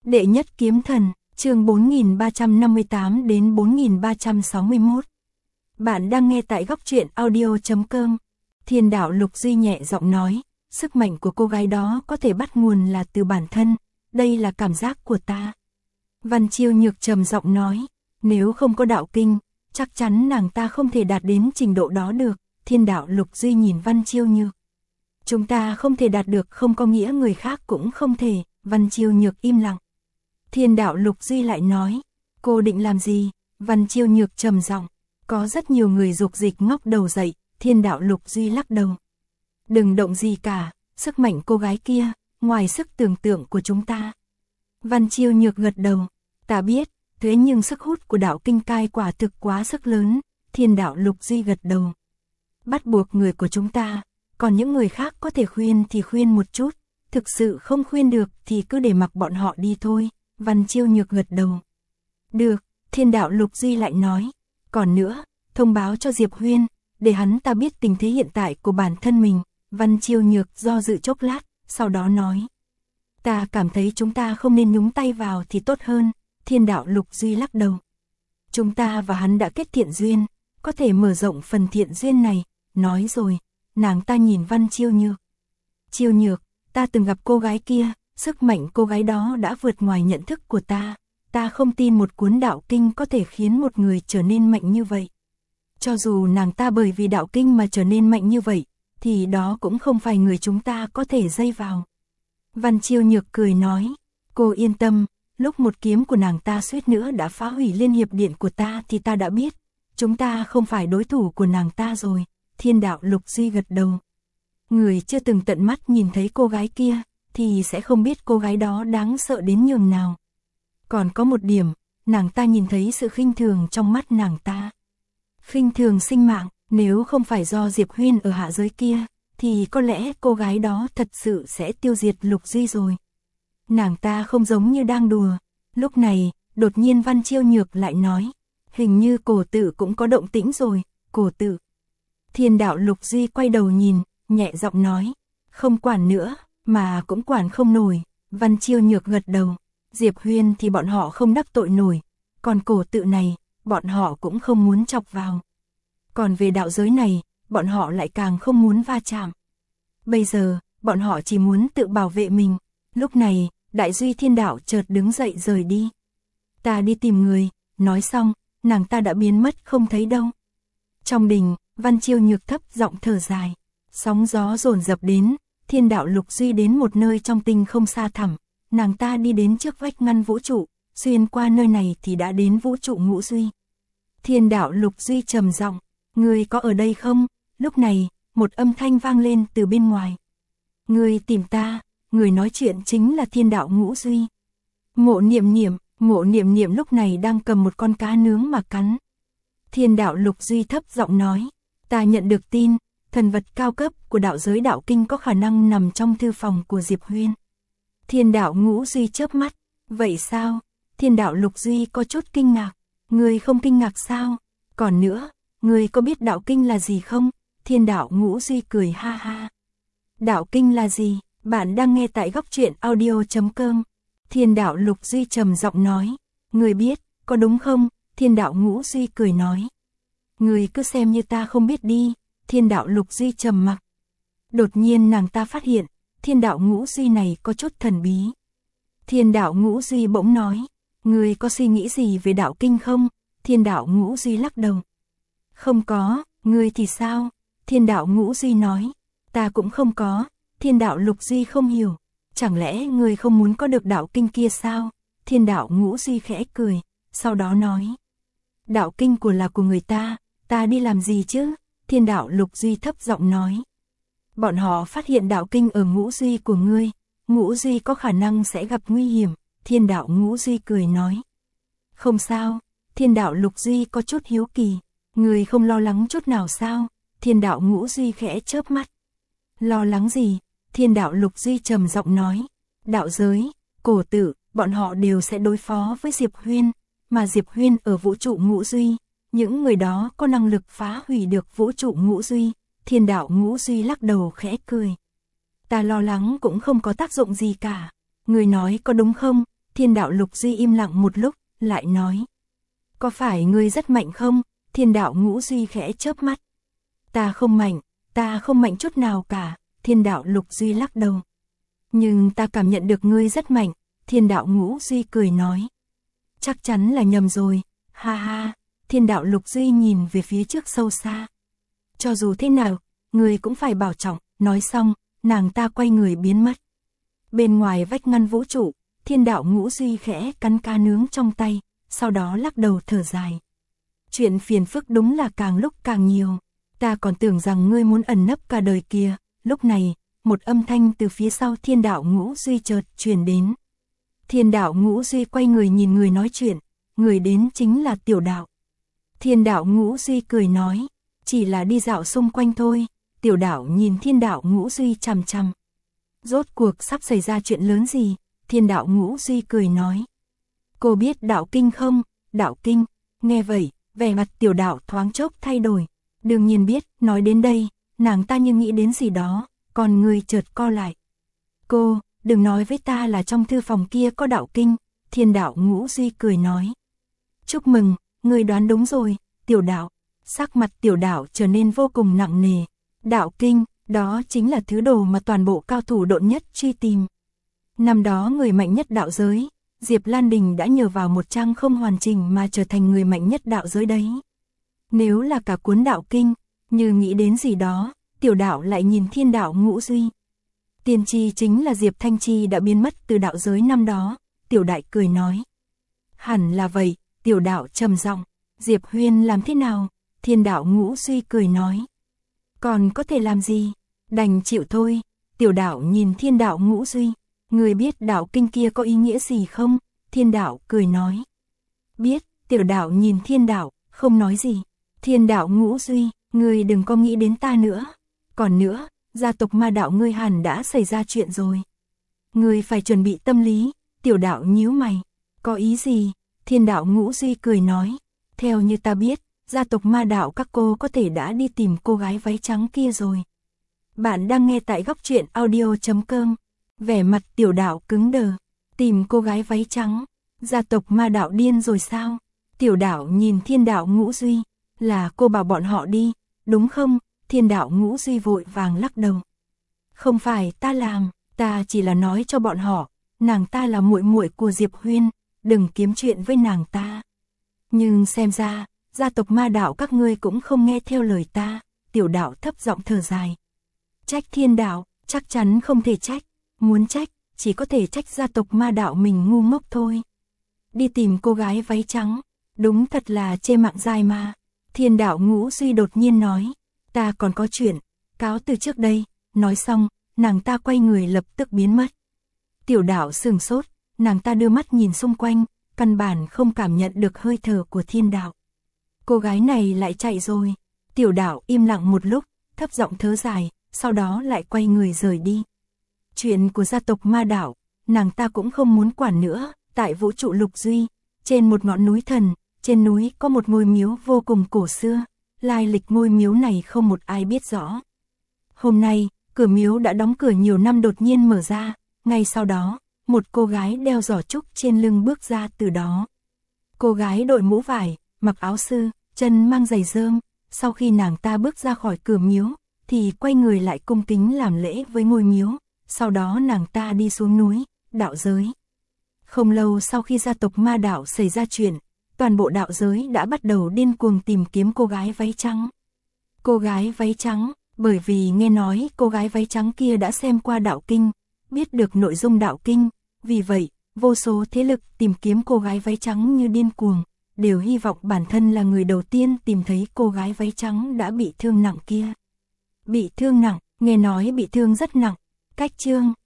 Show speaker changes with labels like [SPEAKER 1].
[SPEAKER 1] Đệ nhất kiếm thần, chương 4358 đến 4361. Bạn đang nghe tại góc truyện audio.com. Thiên đạo Lục Duy nhẹ giọng nói, sức mạnh của cô gái đó có thể bắt nguồn là từ bản thân, đây là cảm giác của ta. Văn Chiêu Nhược trầm giọng nói, nếu không có đạo kinh, chắc chắn nàng ta không thể đạt đến trình độ đó được. Thiên đạo Lục Duy nhìn Văn Chiêu Nhược. Chúng ta không thể đạt được không có nghĩa người khác cũng không thể. Văn Chiêu Nhược im lặng. Thiên đạo Lục Duy lại nói, cô định làm gì? Văn Chiêu Nhược trầm giọng, có rất nhiều người dục dịch ngóc đầu dậy. Thiên đạo Lục Duy lắc đầu. Đừng động gì cả, sức mạnh cô gái kia, ngoài sức tưởng tượng của chúng ta. Văn Chiêu Nhược gật đầu, ta biết, thế nhưng sức hút của đạo kinh cai quả thực quá sức lớn. Thiên đạo Lục Duy gật đầu. Bắt buộc người của chúng ta, còn những người khác có thể khuyên thì khuyên một chút, thực sự không khuyên được thì cứ để mặc bọn họ đi thôi. Văn Chiêu Nhược gật đầu. Được, Thiên đạo Lục Duy lại nói, còn nữa, thông báo cho Diệp Huyên, để hắn ta biết tình thế hiện tại của bản thân mình. Văn Chiêu Nhược do dự chốc lát, sau đó nói, ta cảm thấy chúng ta không nên nhúng tay vào thì tốt hơn. Thiên đạo Lục Duy lắc đầu. Chúng ta và hắn đã kết thiện duyên, có thể mở rộng phần thiện duyên này. Nói rồi, nàng ta nhìn Văn Chiêu Nhược. Chiêu Nhược, ta từng gặp cô gái kia, sức mạnh cô gái đó đã vượt ngoài nhận thức của ta. Ta không tin một cuốn đạo kinh có thể khiến một người trở nên mạnh như vậy. Cho dù nàng ta bởi vì đạo kinh mà trở nên mạnh như vậy, thì đó cũng không phải người chúng ta có thể dây vào. Văn Chiêu Nhược cười nói, cô yên tâm, lúc một kiếm của nàng ta suýt nữa đã phá hủy Liên Hiệp Điện của ta thì ta đã biết, chúng ta không phải đối thủ của nàng ta rồi. Thiên đạo Lục Duy gật đầu. Người chưa từng tận mắt nhìn thấy cô gái kia, thì sẽ không biết cô gái đó đáng sợ đến nhường nào. Còn có một điểm, nàng ta nhìn thấy sự khinh thường trong mắt nàng ta. Khinh thường sinh mạng, nếu không phải do Diệp Huyên ở hạ giới kia, thì có lẽ cô gái đó thật sự sẽ tiêu diệt Lục Duy rồi. Nàng ta không giống như đang đùa. Lúc này, đột nhiên Văn Chiêu Nhược lại nói, hình như cổ tự cũng có động tĩnh rồi. Cổ tự. Thiên đạo Lục Duy quay đầu nhìn, nhẹ giọng nói, không quản nữa, mà cũng quản không nổi. Văn Chiêu Nhược gật đầu, Diệp Huyên thì bọn họ không đắc tội nổi, còn cổ tự này, bọn họ cũng không muốn chọc vào. Còn về đạo giới này, bọn họ lại càng không muốn va chạm. Bây giờ, bọn họ chỉ muốn tự bảo vệ mình. Lúc này, Đại Duy Thiên Đạo chợt đứng dậy rời đi. Ta đi tìm người, nói xong, nàng ta đã biến mất không thấy đâu. Trong đình, Văn Chiêu Nhược thấp giọng thở dài. Sóng gió dồn dập đến, Thiên đạo Lục Duy đến một nơi trong tinh không xa thẳm. Nàng ta đi đến trước vách ngăn vũ trụ, xuyên qua nơi này thì đã đến vũ trụ Ngũ Duy. Thiên đạo Lục Duy trầm giọng, ngươi có ở đây không? Lúc này, một âm thanh vang lên từ bên ngoài. Ngươi tìm ta, người nói chuyện chính là Thiên đạo Ngũ Duy. Mộ Niệm Niệm lúc này đang cầm một con cá nướng mà cắn. Thiên đạo Lục Duy thấp giọng nói, ta nhận được tin, thần vật cao cấp của đạo giới đạo kinh có khả năng nằm trong thư phòng của Diệp Huyên. Thiên đạo Ngũ Duy chớp mắt, vậy sao? Thiên đạo Lục Duy có chút kinh ngạc, ngươi không kinh ngạc sao? Còn nữa, ngươi có biết đạo kinh là gì không? Thiên đạo Ngũ Duy cười ha ha. Đạo kinh là gì? Bạn đang nghe tại góc truyện audio.com. Thiên đạo Lục Duy trầm giọng nói, ngươi biết, có đúng không? Thiên đạo Ngũ Duy cười nói, ngươi cứ xem như ta không biết đi. Thiên đạo Lục Duy trầm mặc. Đột nhiên nàng ta phát hiện, Thiên đạo Ngũ Duy này có chút thần bí. Thiên đạo Ngũ Duy bỗng nói, ngươi có suy nghĩ gì về đạo kinh không? Thiên đạo Ngũ Duy lắc đầu. Không có, ngươi thì sao? Thiên đạo Ngũ Duy nói, ta cũng không có. Thiên đạo Lục Duy không hiểu, chẳng lẽ ngươi không muốn có được đạo kinh kia sao? Thiên đạo Ngũ Duy khẽ cười, sau đó nói, đạo kinh là của người ta đi làm gì chứ? Thiên đạo Lục Duy thấp giọng nói, bọn họ phát hiện đạo kinh ở Ngũ Duy của ngươi, Ngũ Duy có khả năng sẽ gặp nguy hiểm. Thiên đạo Ngũ Duy cười nói, không sao. Thiên đạo Lục Duy có chút hiếu kỳ, ngươi không lo lắng chút nào sao? Thiên đạo Ngũ Duy khẽ chớp mắt, lo lắng gì? Thiên đạo Lục Duy trầm giọng nói, đạo giới, cổ tự, bọn họ đều sẽ đối phó với Diệp Huyên, mà Diệp Huyên ở vũ trụ Ngũ Duy, những người đó có năng lực phá hủy được vũ trụ Ngũ Duy. Thiên đạo Ngũ Duy lắc đầu khẽ cười, ta lo lắng cũng không có tác dụng gì cả. Người nói có đúng không? Thiên đạo Lục Duy im lặng một lúc, lại nói. Có phải ngươi rất mạnh không? Thiên đạo Ngũ Duy khẽ chớp mắt. Ta không mạnh chút nào cả, Thiên đạo Lục Duy lắc đầu. Nhưng ta cảm nhận được ngươi rất mạnh, Thiên đạo Ngũ Duy cười nói. Chắc chắn là nhầm rồi, ha ha, Thiên đạo Lục Duy nhìn về phía trước sâu xa. Cho dù thế nào, ngươi cũng phải bảo trọng, nói xong, nàng ta quay người biến mất. Bên ngoài vách ngăn vũ trụ, Thiên đạo Ngũ Duy khẽ cắn cá nướng trong tay, sau đó lắc đầu thở dài. Chuyện phiền phức đúng là càng lúc càng nhiều, ta còn tưởng rằng ngươi muốn ẩn nấp cả đời kia. Lúc này, một âm thanh từ phía sau Thiên đạo Ngũ Duy chợt truyền đến. Thiên đạo Ngũ Duy quay người nhìn người nói chuyện, người đến chính là Tiểu Đạo. Thiên đạo Ngũ Duy cười nói, chỉ là đi dạo xung quanh thôi. Tiểu Đạo nhìn Thiên đạo Ngũ Duy chằm chằm. Rốt cuộc sắp xảy ra chuyện lớn gì? Thiên đạo Ngũ Duy cười nói. Cô biết đạo kinh không? Đạo kinh. Nghe vậy, vẻ mặt Tiểu Đạo thoáng chốc thay đổi. Đương nhiên biết, nói đến đây, nàng ta như nghĩ đến gì đó, còn người chợt co lại. Cô, đừng nói với ta là trong thư phòng kia có đạo kinh. Thiên đạo Ngũ Duy cười nói. Chúc mừng, người đoán đúng rồi. Tiểu Đạo. Sắc mặt Tiểu Đạo trở nên vô cùng nặng nề. Đạo kinh, đó chính là thứ đồ mà toàn bộ cao thủ độn nhất truy tìm. Năm đó người mạnh nhất đạo giới, Diệp Lan Đình đã nhờ vào một trang không hoàn chỉnh mà trở thành người mạnh nhất đạo giới đấy. Nếu là cả cuốn đạo kinh, như nghĩ đến gì đó, Tiểu Đạo lại nhìn Thiên đạo Ngũ Duy. Tiên tri chính là Diệp Thanh Chi đã biến mất từ đạo giới năm đó, Tiểu Đại cười nói. Hẳn là vậy, Tiểu Đạo trầm giọng. Diệp Huyên làm thế nào? Thiên đạo Ngũ Duy cười nói. Còn có thể làm gì? Đành chịu thôi. Tiểu Đạo nhìn Thiên đạo Ngũ Duy. Người biết đạo kinh kia có ý nghĩa gì không? Thiên đạo cười nói. Biết. Tiểu Đạo nhìn Thiên đạo, không nói gì. Thiên đạo Ngũ Duy, người đừng có nghĩ đến ta nữa. Còn nữa, gia tộc Ma Đạo ngươi hẳn đã xảy ra chuyện rồi. Người phải chuẩn bị tâm lý. Tiểu Đạo nhíu mày. Có ý gì? Thiên đạo Ngũ Duy cười nói. Theo như ta biết, gia tộc Ma Đạo các cô có thể đã đi tìm cô gái váy trắng kia rồi. Bạn đang nghe tại góc truyện audio.com. Vẻ mặt Tiểu Đạo cứng đờ. Tìm cô gái váy trắng. Gia tộc Ma Đạo điên rồi sao? Tiểu Đạo nhìn Thiên đạo Ngũ Duy. Là cô bảo bọn họ đi, đúng không? Thiên đạo Ngũ Duy vội vàng lắc đầu. Không phải ta làm, ta chỉ là nói cho bọn họ, nàng ta là muội muội của Diệp Huyên, đừng kiếm chuyện với nàng ta. Nhưng xem ra, gia tộc Ma Đạo các ngươi cũng không nghe theo lời ta. Tiểu Đạo thấp giọng thở dài. Trách Thiên đạo, chắc chắn không thể trách. Muốn trách, chỉ có thể trách gia tộc Ma Đạo mình ngu ngốc thôi. Đi tìm cô gái váy trắng, đúng thật là chê mạng dài mà. Thiên đạo Ngũ Duy đột nhiên nói. Ta còn có chuyện, cáo từ trước đây. Nói xong, nàng ta quay người lập tức biến mất. Tiểu Đạo sửng sốt, nàng ta đưa mắt nhìn xung quanh, căn bản không cảm nhận được hơi thở của Thiên đạo. Cô gái này lại chạy rồi. Tiểu Đạo im lặng một lúc, thấp giọng thở dài, sau đó lại quay người rời đi. Chuyện của gia tộc Ma Đạo, nàng ta cũng không muốn quản nữa. Tại vũ trụ Lục Duy, trên một ngọn núi thần, trên núi có một ngôi miếu vô cùng cổ xưa. Lai lịch ngôi miếu này không một ai biết rõ. Hôm nay, cửa miếu đã đóng cửa nhiều năm đột nhiên mở ra. Ngay sau đó, một cô gái đeo giỏ trúc trên lưng bước ra từ đó. Cô gái đội mũ vải, mặc áo sư, chân mang giày rơm. Sau khi nàng ta bước ra khỏi cửa miếu, thì quay người lại cung kính làm lễ với ngôi miếu. Sau đó nàng ta đi xuống núi, đạo giới. Không lâu sau khi gia tộc Ma Đạo xảy ra chuyện, toàn bộ đạo giới đã bắt đầu điên cuồng tìm kiếm cô gái váy trắng. Cô gái váy trắng, bởi vì nghe nói cô gái váy trắng kia đã xem qua đạo kinh, biết được nội dung đạo kinh, vì vậy, vô số thế lực tìm kiếm cô gái váy trắng như điên cuồng, đều hy vọng bản thân là người đầu tiên tìm thấy cô gái váy trắng đã bị thương nặng kia. Bị thương nặng, nghe nói bị thương rất nặng. Cách chương